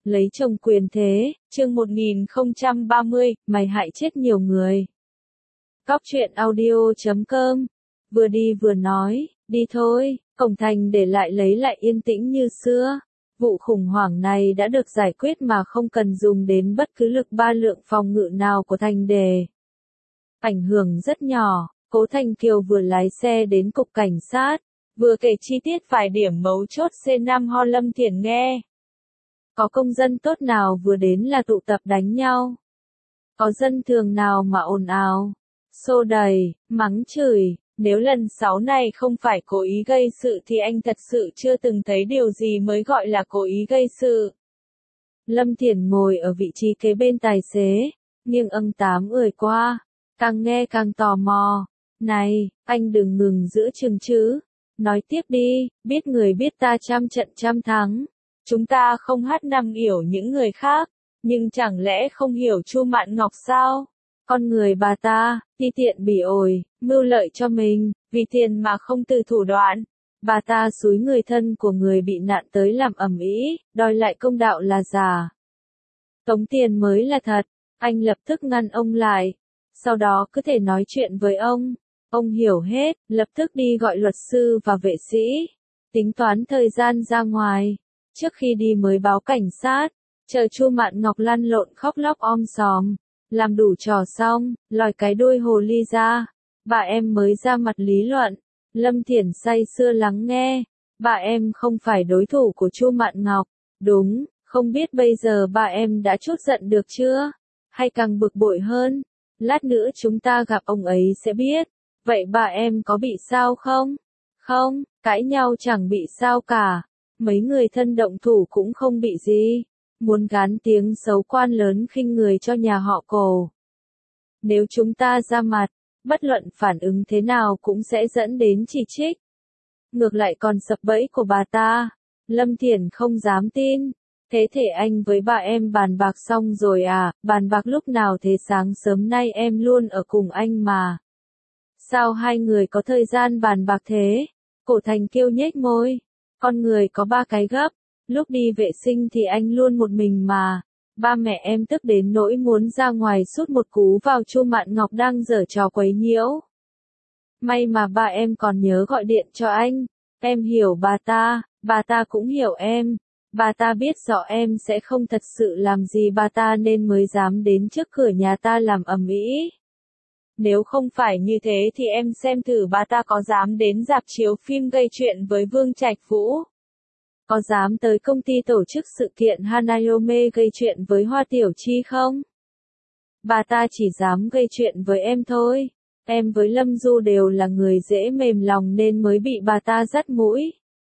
Lấy chồng quyền thế, chương 1030, mày hại chết nhiều người. Góc truyện audio.com. Vừa đi vừa nói, đi thôi, cổng thành để lấy lại yên tĩnh như xưa. Vụ khủng hoảng này đã được giải quyết mà không cần dùng đến bất cứ lực ba lượng phòng ngự nào của thành đề. Ảnh hưởng rất nhỏ, Cố Thành Kiều vừa lái xe đến cục cảnh sát, vừa kể chi tiết vài điểm mấu chốt C5 ho Lâm Thiển nghe. Có công dân tốt nào vừa đến là tụ tập đánh nhau? Có dân thường nào mà ồn ào, xô đẩy, mắng chửi? Nếu lần 6 này không phải cố ý gây sự thì anh thật sự chưa từng thấy điều gì mới gọi là cố ý gây sự. Lâm Thiển ngồi ở vị trí kế bên tài xế, nghiêng tám ười qua, càng nghe càng tò mò. Này, anh đừng ngừng giữa chừng chứ. Nói tiếp đi, biết người biết ta trăm trận trăm thắng. Chúng ta không hát nằm hiểu những người khác, nhưng chẳng lẽ không hiểu Chu Mạn Ngọc sao? Con người bà ta, ti tiện bỉ ổi, mưu lợi cho mình, vì tiền mà không từ thủ đoạn. Bà ta xúi người thân của người bị nạn tới làm ầm ĩ, đòi lại công đạo là giả. Tống tiền mới là thật. Anh lập tức ngăn ông lại. Sau đó cứ thể nói chuyện với ông. Ông hiểu hết, lập tức đi gọi luật sư và vệ sĩ. Tính toán thời gian ra ngoài. Trước khi đi mới báo cảnh sát. Chờ Chu Mạn Ngọc lăn lộn khóc lóc om sòm. Làm đủ trò xong, lòi cái đuôi hồ ly ra. Bà em mới ra mặt lý luận. Lâm Thiển say sưa lắng nghe. Bà em không phải đối thủ của Chu Mạn Ngọc. Đúng, không biết bây giờ bà em đã trút giận được chưa? Hay càng bực bội hơn? Lát nữa chúng ta gặp ông ấy sẽ biết. Vậy bà em có bị sao không? Không, cãi nhau chẳng bị sao cả. Mấy người thân động thủ cũng không bị gì. Muốn gán tiếng xấu quan lớn khinh người cho nhà họ Cổ. Nếu chúng ta ra mặt, bất luận phản ứng thế nào cũng sẽ dẫn đến chỉ trích. Ngược lại còn sập bẫy của bà ta. Lâm Thiển không dám tin. Thế thể anh với bà em bàn bạc xong rồi à? Bàn bạc lúc nào thế? Sáng sớm nay em luôn ở cùng anh mà. Sao hai người có thời gian bàn bạc thế? Cổ Thành Kiêu nhếch môi. Con người có ba cái gấp. Lúc đi vệ sinh thì anh luôn một mình mà. Ba mẹ em tức đến nỗi muốn ra ngoài sút một cú vào Chu Mạn Ngọc đang giở trò quấy nhiễu. May mà ba em còn nhớ gọi điện cho anh. Em hiểu bà ta cũng hiểu em. Bà ta biết rõ em sẽ không thật sự làm gì bà ta nên mới dám đến trước cửa nhà ta làm ầm ĩ. Nếu không phải như thế thì em xem thử bà ta có dám đến rạp chiếu phim gây chuyện với Vương Trạch Vũ. Có dám tới công ty tổ chức sự kiện Hanayome gây chuyện với Hoa Tiểu Chi không? Bà ta chỉ dám gây chuyện với em thôi. Em với Lâm Du đều là người dễ mềm lòng nên mới bị bà ta dắt mũi.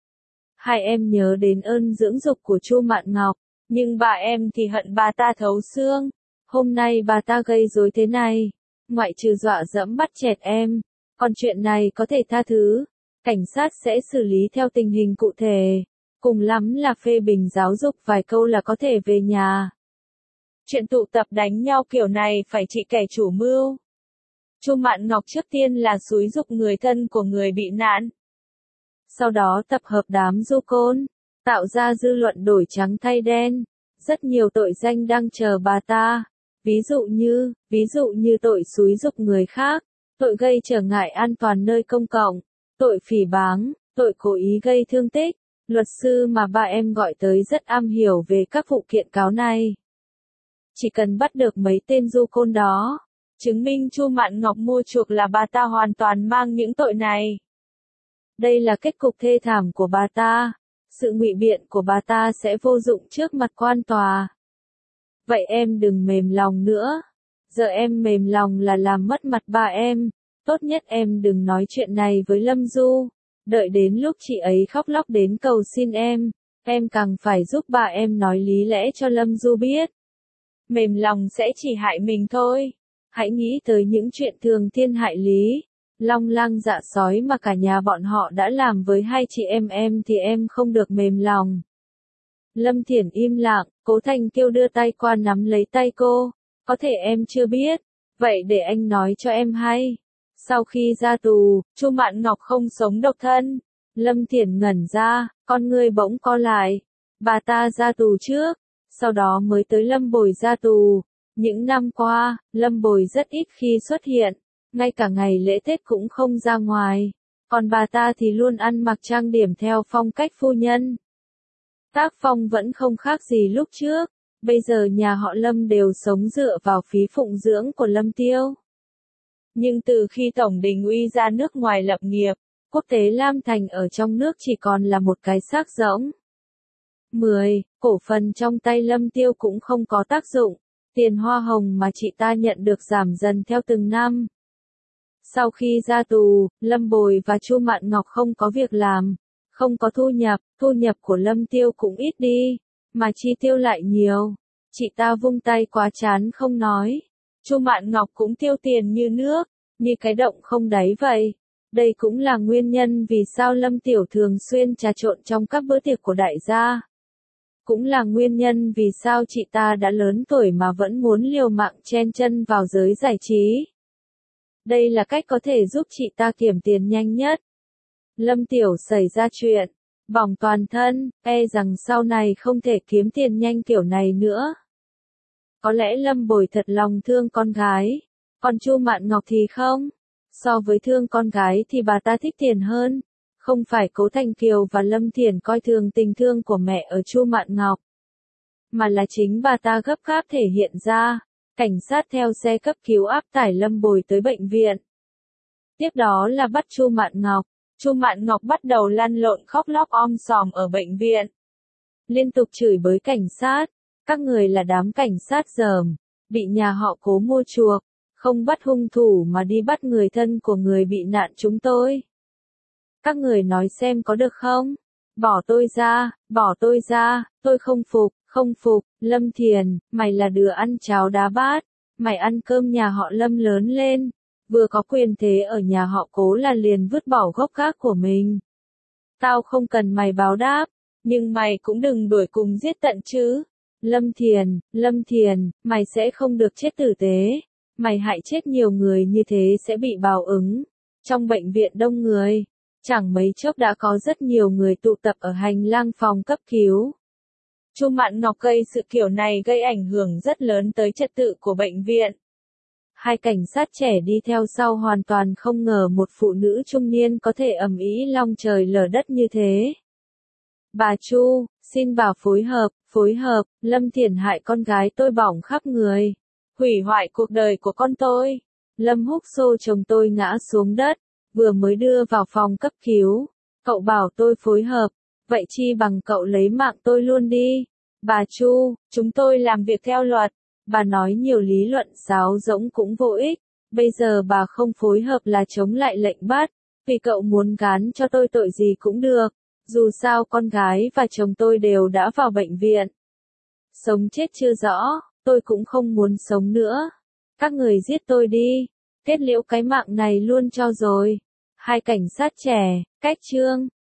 Hai em nhớ đến ơn dưỡng dục của Chu Mạn Ngọc, nhưng bà em thì hận bà ta thấu xương. Hôm nay bà ta gây rối thế này, ngoại trừ dọa dẫm bắt chẹt em, còn chuyện này có thể tha thứ. Cảnh sát sẽ xử lý theo tình hình cụ thể. Cùng lắm là phê bình giáo dục vài câu là có thể về nhà. Chuyện tụ tập đánh nhau kiểu này phải trị kẻ chủ mưu. Chu Mạn Ngọc trước tiên là xúi giục người thân của người bị nạn. Sau đó tập hợp đám du côn, tạo ra dư luận đổi trắng thay đen. Rất nhiều tội danh đang chờ bà ta. Ví dụ như tội xúi giục người khác, tội gây trở ngại an toàn nơi công cộng, tội phỉ báng, tội cố ý gây thương tích. Luật sư mà ba em gọi tới rất am hiểu về các vụ kiện cáo này. Chỉ cần bắt được mấy tên du côn đó, chứng minh Chu Mạn Ngọc mua chuộc là bà ta hoàn toàn mang những tội này. Đây là kết cục thê thảm của bà ta. Sự ngụy biện của bà ta sẽ vô dụng trước mặt quan tòa. Vậy em đừng mềm lòng nữa. Giờ em mềm lòng là làm mất mặt ba em. Tốt nhất em đừng nói chuyện này với Lâm Du. Đợi đến lúc chị ấy khóc lóc đến cầu xin em càng phải giúp bà em nói lý lẽ cho Lâm Du biết. Mềm lòng sẽ chỉ hại mình thôi. Hãy nghĩ tới những chuyện thường thiên hại lý, long lang dạ sói mà cả nhà bọn họ đã làm với hai chị em thì em không được mềm lòng. Lâm Thiển im lặng, Cố Thành Kiêu đưa tay qua nắm lấy tay cô. Có thể em chưa biết, vậy để anh nói cho em hay. Sau khi ra tù, Chu Mạn Ngọc không sống độc thân. Lâm Thiển ngẩn ra, con người bỗng co lại. Bà ta ra tù trước, sau đó mới tới Lâm Bồi ra tù. Những năm qua, Lâm Bồi rất ít khi xuất hiện, ngay cả ngày lễ Tết cũng không ra ngoài, còn bà ta thì luôn ăn mặc trang điểm theo phong cách phu nhân. Tác phong vẫn không khác gì lúc trước, bây giờ nhà họ Lâm đều sống dựa vào phí phụng dưỡng của Lâm Tiêu. Nhưng từ khi Tổng Đình Uy ra nước ngoài lập nghiệp, Quốc tế Lam Thành ở trong nước chỉ còn là một cái xác rỗng. 10. Cổ phần trong tay Lâm Tiêu cũng không có tác dụng, tiền hoa hồng mà chị ta nhận được giảm dần theo từng năm. Sau khi ra tù, Lâm Bồi và Chu Mạn Ngọc không có việc làm, không có thu nhập của Lâm Tiêu cũng ít đi, mà chi tiêu lại nhiều. Chị ta vung tay quá chán không nói. Chu Mạn Ngọc cũng tiêu tiền như nước, như cái động không đáy vậy. Đây cũng là nguyên nhân vì sao Lâm Tiểu thường xuyên trà trộn trong các bữa tiệc của đại gia. Cũng là nguyên nhân vì sao chị ta đã lớn tuổi mà vẫn muốn liều mạng chen chân vào giới giải trí. Đây là cách có thể giúp chị ta kiếm tiền nhanh nhất. Lâm Tiểu xảy ra chuyện, bỏng toàn thân, e rằng sau này không thể kiếm tiền nhanh kiểu này nữa. Có lẽ Lâm Bồi thật lòng thương con gái, còn Chu Mạn Ngọc thì không. So với thương con gái thì bà ta thích tiền hơn. Không phải Cố Thành Kiều và Lâm Thiển coi thường tình thương của mẹ ở Chu Mạn Ngọc, mà là chính bà ta gấp gáp thể hiện ra. Cảnh sát theo xe cấp cứu áp tải Lâm Bồi tới bệnh viện. Tiếp đó là bắt Chu Mạn Ngọc. Chu Mạn Ngọc bắt đầu lăn lộn khóc lóc om sòm ở bệnh viện, liên tục chửi bới cảnh sát. Các người là đám cảnh sát dởm, bị nhà họ Cố mua chuộc, không bắt hung thủ mà đi bắt người thân của người bị nạn chúng tôi. Các người nói xem có được không? Bỏ tôi ra, tôi không phục, Lâm Thiền, mày là đứa ăn cháo đá bát, mày ăn cơm nhà họ Lâm lớn lên, vừa có quyền thế ở nhà họ Cố là liền vứt bỏ gốc gác của mình. Tao không cần mày báo đáp, nhưng mày cũng đừng đuổi cùng giết tận chứ. Lâm Thiền, mày sẽ không được chết tử tế, mày hại chết nhiều người như thế sẽ bị báo ứng. Trong bệnh viện đông người, chẳng mấy chốc đã có rất nhiều người tụ tập ở hành lang phòng cấp cứu. Chu Mạn Ngọc gây sự kiểu này gây ảnh hưởng rất lớn tới trật tự của bệnh viện. Hai cảnh sát trẻ đi theo sau hoàn toàn không ngờ một phụ nữ trung niên có thể ầm ĩ long trời lở đất như thế. Bà Chu, xin bà phối hợp, Lâm Thiển hại con gái tôi bỏng khắp người, hủy hoại cuộc đời của con tôi. Lâm Húc xô chồng tôi ngã xuống đất, vừa mới đưa vào phòng cấp cứu. Cậu bảo tôi phối hợp, vậy chi bằng cậu lấy mạng tôi luôn đi. Bà Chu, chúng tôi làm việc theo luật. Bà nói nhiều lý luận sáo rỗng cũng vô ích. Bây giờ bà không phối hợp là chống lại lệnh bắt. Vì cậu muốn gán cho tôi tội gì cũng được. Dù sao con gái và chồng tôi đều đã vào bệnh viện. Sống chết chưa rõ, tôi cũng không muốn sống nữa. Các người giết tôi đi, kết liễu cái mạng này luôn cho rồi. Hai cảnh sát trẻ, cách chương.